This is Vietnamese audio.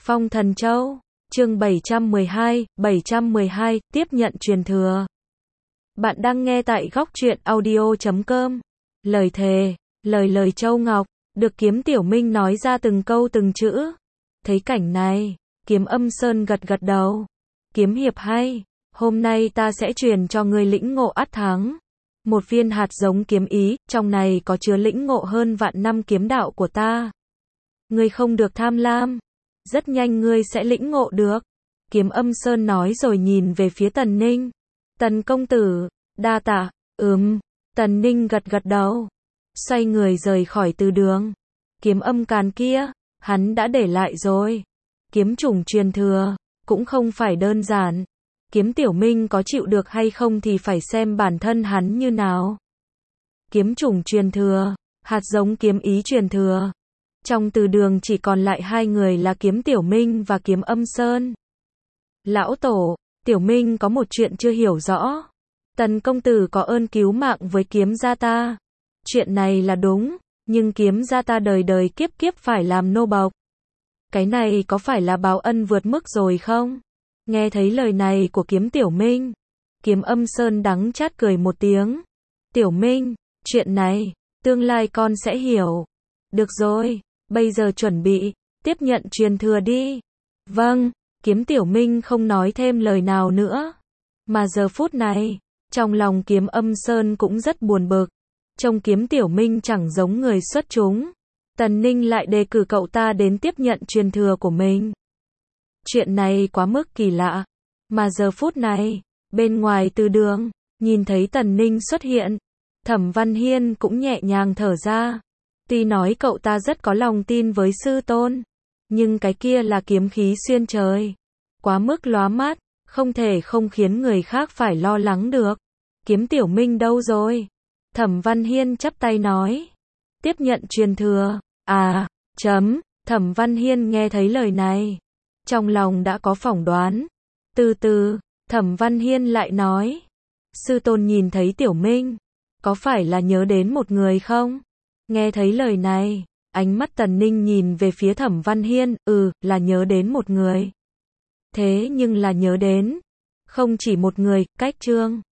Phong Thần Châu, chương 712, tiếp nhận truyền thừa. Bạn đang nghe tại góc truyện audio.com. Lời thề, lời Châu Ngọc, được Kiếm Tiểu Minh nói ra từng câu từng chữ. Thấy cảnh này, Kiếm Âm Sơn gật gật đầu. Kiếm hiệp hay, hôm nay ta sẽ truyền cho ngươi lĩnh ngộ ắt thắng. Một viên hạt giống kiếm ý, trong này có chứa lĩnh ngộ hơn vạn năm kiếm đạo của ta. Ngươi không được tham lam, rất nhanh ngươi sẽ lĩnh ngộ được. Kiếm Âm Sơn nói rồi nhìn về phía Tần Ninh. Tần công tử, đa tạ, Tần Ninh gật gật đầu. Xoay người rời khỏi từ đường. Kiếm âm càn kia, hắn đã để lại rồi. Kiếm chủng truyền thừa, cũng không phải đơn giản. Kiếm Tiểu Minh có chịu được hay không thì phải xem bản thân hắn như nào. Kiếm chủng truyền thừa, hạt giống kiếm ý truyền thừa. Trong từ đường chỉ còn lại hai người là Kiếm Tiểu Minh và Kiếm Âm Sơn. Lão tổ, Tiểu Minh có một chuyện chưa hiểu rõ. Tần công tử có ơn cứu mạng với kiếm gia ta. Chuyện này là đúng, nhưng kiếm gia ta đời đời kiếp kiếp phải làm nô bộc. Cái này có phải là báo ân vượt mức rồi không? Nghe thấy lời này của Kiếm Tiểu Minh, Kiếm Âm Sơn đắng chát cười một tiếng. Tiểu Minh, chuyện này, tương lai con sẽ hiểu. Được rồi, bây giờ chuẩn bị, tiếp nhận truyền thừa đi. Vâng, Kiếm Tiểu Minh không nói thêm lời nào nữa. Mà giờ phút này, trong lòng Kiếm Âm Sơn cũng rất buồn bực. Trông Kiếm Tiểu Minh chẳng giống người xuất chúng. Tần Ninh lại đề cử cậu ta đến tiếp nhận truyền thừa của mình. Chuyện này quá mức kỳ lạ. Mà giờ phút này, bên ngoài từ đường, nhìn thấy Tần Ninh xuất hiện, Thẩm Văn Hiên cũng nhẹ nhàng thở ra. Tuy nói cậu ta rất có lòng tin với sư tôn, nhưng cái kia là kiếm khí xuyên trời. Quá mức lóa mắt, không thể không khiến người khác phải lo lắng được. Kiếm Tiểu Minh đâu rồi? Thẩm Văn Hiên chắp tay nói. Tiếp nhận truyền thừa. Thẩm Văn Hiên nghe thấy lời này, trong lòng đã có phỏng đoán. Từ từ, Thẩm Văn Hiên lại nói. Sư tôn nhìn thấy Tiểu Minh, có phải là nhớ đến một người không? Nghe thấy lời này, ánh mắt Tần Ninh nhìn về phía Thẩm Văn Hiên, là nhớ đến một người. Thế nhưng là nhớ đến, không chỉ một người, cách chương.